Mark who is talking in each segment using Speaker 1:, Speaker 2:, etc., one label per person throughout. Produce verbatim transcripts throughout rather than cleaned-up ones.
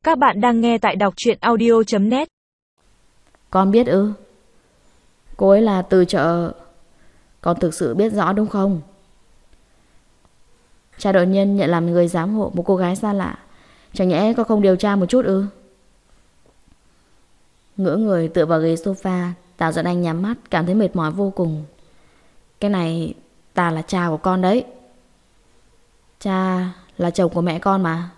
Speaker 1: Các bạn đang nghe tại đọc truyện audio chấm net.
Speaker 2: Con biết ư? Cô ấy là từ chợ. Con thực sự biết rõ đúng không? Cha đội nhân nhận làm người giám hộ một cô gái xa lạ. Chẳng nhẽ con không điều tra một chút ư? Ngỡ người tựa vào ghế sofa, Tào Duẩn Anh nhắm mắt, cảm thấy mệt mỏi vô cùng. Cái này ta là cha của con đấy. Cha là chồng của mẹ con mà.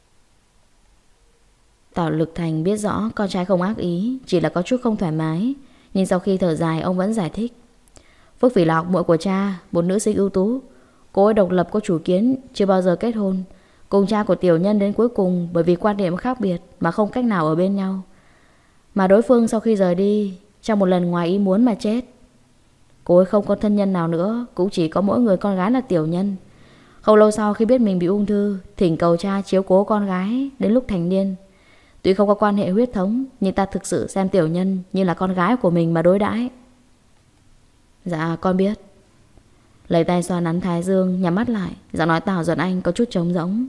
Speaker 2: Tào Lực Thành biết rõ con trai không ác ý, chỉ là có chút không thoải mái. Nhưng sau khi thở dài, ông vẫn giải thích. Phước Phỉ là học muội của cha, một nữ sinh ưu tú. Cô ấy độc lập, có chủ kiến, chưa bao giờ kết hôn. Cùng cha của tiểu nhân đến cuối cùng bởi vì quan điểm khác biệt mà không cách nào ở bên nhau. Mà đối phương sau khi rời đi, trong một lần ngoài ý muốn mà chết. Cô ấy không có thân nhân nào nữa, cũng chỉ có mỗi người con gái là tiểu nhân. Không lâu sau khi biết mình bị ung thư, thỉnh cầu cha chiếu cố con gái đến lúc thành niên. Tuy không có quan hệ huyết thống, nhưng ta thực sự xem tiểu nhân như là con gái của mình mà đối đãi. Dạ con biết. Lấy tay xoa nắn thái dương, nhắm mắt lại. Giọng nói Tào Duẩn Anh có chút trống rỗng.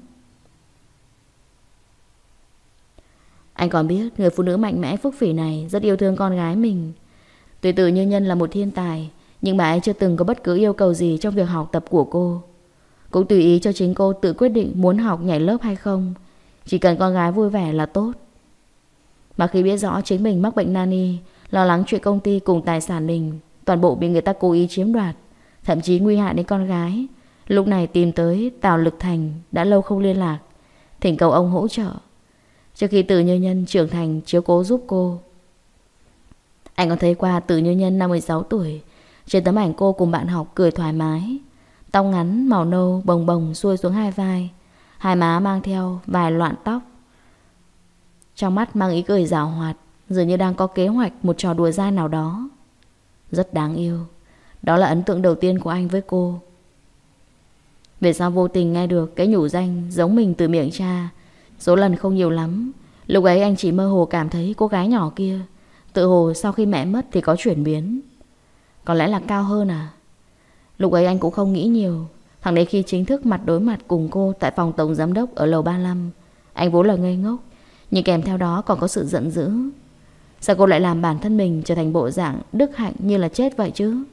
Speaker 2: Anh còn biết người phụ nữ mạnh mẽ Phước Phỉ này rất yêu thương con gái mình. Tuy Từ Như Nhân là một thiên tài, nhưng bà ấy chưa từng có bất cứ yêu cầu gì trong việc học tập của cô. Cũng tùy ý cho chính cô tự quyết định muốn học nhảy lớp hay không. Chỉ cần con gái vui vẻ là tốt. Mà khi biết rõ chính mình mắc bệnh nani, lo lắng chuyện công ty cùng tài sản mình toàn bộ bị người ta cố ý chiếm đoạt, thậm chí nguy hại đến con gái, lúc này tìm tới Tào Lực Thành đã lâu không liên lạc, thỉnh cầu ông hỗ trợ trước khi Từ Như Nhân trưởng thành chiếu cố giúp cô. Anh còn thấy qua Từ Như Nhân năm mười sáu tuổi, trên tấm ảnh cô cùng bạn học cười thoải mái, tóc ngắn màu nâu bồng bồng xuôi xuống hai vai, hai má mang theo vài loạn tóc, trong mắt mang ý cười giảo hoạt, dường như đang có kế hoạch một trò đùa dai nào đó. Rất đáng yêu. Đó là ấn tượng đầu tiên của anh với cô. Về sau vô tình nghe được cái nhủ danh giống mình từ miệng cha. Số lần không nhiều lắm. Lúc ấy anh chỉ mơ hồ cảm thấy cô gái nhỏ kia tự hồ sau khi mẹ mất thì có chuyển biến. Có lẽ là cao hơn à? Lúc ấy anh cũng không nghĩ nhiều. Thẳng đến khi chính thức mặt đối mặt cùng cô tại phòng tổng giám đốc ở lầu ba mươi lăm, anh vốn là ngây ngốc, nhưng kèm theo đó còn có sự giận dữ. Sao cô lại làm bản thân mình trở thành bộ dạng đức hạnh như là chết vậy chứ?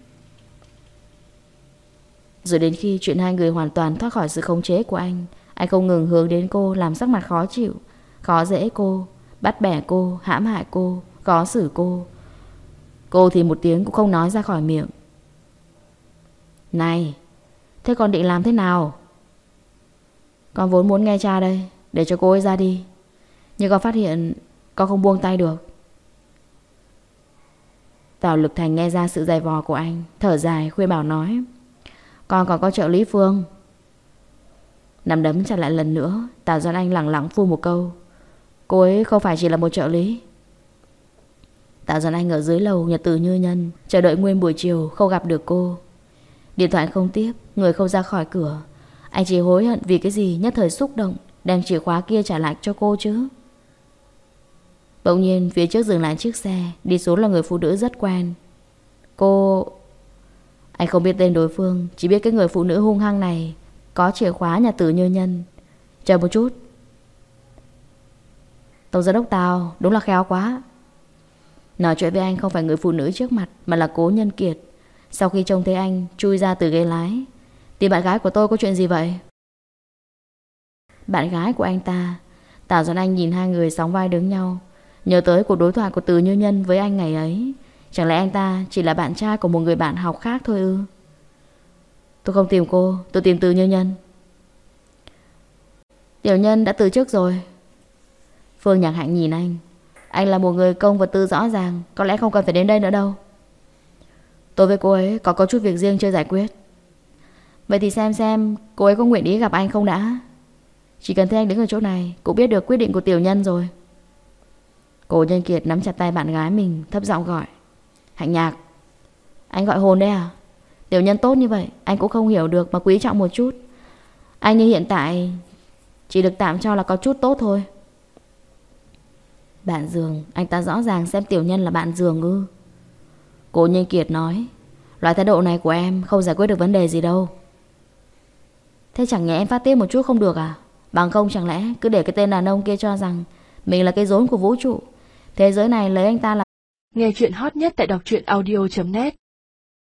Speaker 2: Rồi đến khi chuyện hai người hoàn toàn thoát khỏi sự khống chế của anh, anh không ngừng hướng đến cô, làm sắc mặt khó chịu, khó dễ cô, bắt bẻ cô, hãm hại cô, khó xử cô. Cô thì một tiếng cũng không nói ra khỏi miệng. Này, thế con định làm thế nào? Con vốn muốn nghe cha đây, để cho cô ấy ra đi, nhưng con phát hiện con không buông tay được. Tào Lực Thành nghe ra sự dày vò của anh, thở dài khuyên bảo nói. Con còn có trợ lý Phương. Nắm đấm chặt lại lần nữa, Tào Duẩn Anh lẳng lặng phun một câu. Cô ấy không phải chỉ là một trợ lý. Tào Duẩn Anh ở dưới lầu nhà Từ Như Nhân, chờ đợi nguyên buổi chiều không gặp được cô. Điện thoại không tiếp, người không ra khỏi cửa. Anh chỉ hối hận vì cái gì nhất thời xúc động đem chìa khóa kia trả lại cho cô chứ. Bỗng nhiên phía trước dừng lại chiếc xe, đi xuống là người phụ nữ rất quen. Cô... Anh không biết tên đối phương, chỉ biết cái người phụ nữ hung hăng này có chìa khóa nhà Từ Như Nhân. Chờ một chút. Tổng giám đốc Tào, đúng là khéo quá. Nói chuyện với anh không phải người phụ nữ trước mặt, mà là Cố Nhân Kiệt. Sau khi trông thấy anh chui ra từ ghế lái. Tìm bạn gái của tôi có chuyện gì vậy? Bạn gái của anh ta? Tào Duẩn Anh nhìn hai người sóng vai đứng nhau, nhớ tới cuộc đối thoại của Từ Như Nhân với anh ngày ấy. Chẳng lẽ anh ta chỉ là bạn trai của một người bạn học khác thôi ư? Tôi không tìm cô, tôi tìm Từ Như Nhân. Tiểu Nhân đã từ chức rồi. Phương Nhạc Hạnh nhìn anh. Anh là một người công và tư rõ ràng, có lẽ không cần phải đến đây nữa đâu. Tôi với cô ấy có có chút việc riêng chưa giải quyết. Vậy thì xem xem cô ấy có nguyện ý gặp anh không đã. Chỉ cần thấy anh đứng ở chỗ này cũng biết được quyết định của Tiểu Nhân rồi. Cố Nhân Kiệt nắm chặt tay bạn gái mình, thấp giọng gọi. Hạnh Nhạc. Anh gọi hồn đấy à? Tiểu Nhân tốt như vậy anh cũng không hiểu được mà quý trọng một chút. Anh như hiện tại chỉ được tạm cho là có chút tốt thôi. Bạn giường, anh ta rõ ràng xem Tiểu Nhân là bạn giường ư? Cố Nhân Kiệt nói. Loại thái độ này của em không giải quyết được vấn đề gì đâu. Thế chẳng nhẽ em phát tiết một chút không được à? Bằng không chẳng lẽ cứ để cái tên đàn ông kia cho rằng Mình là cái rốn của vũ trụ. Thế giới này lấy anh ta là...
Speaker 1: Nghe chuyện hot nhất tại đọc truyện audio chấm net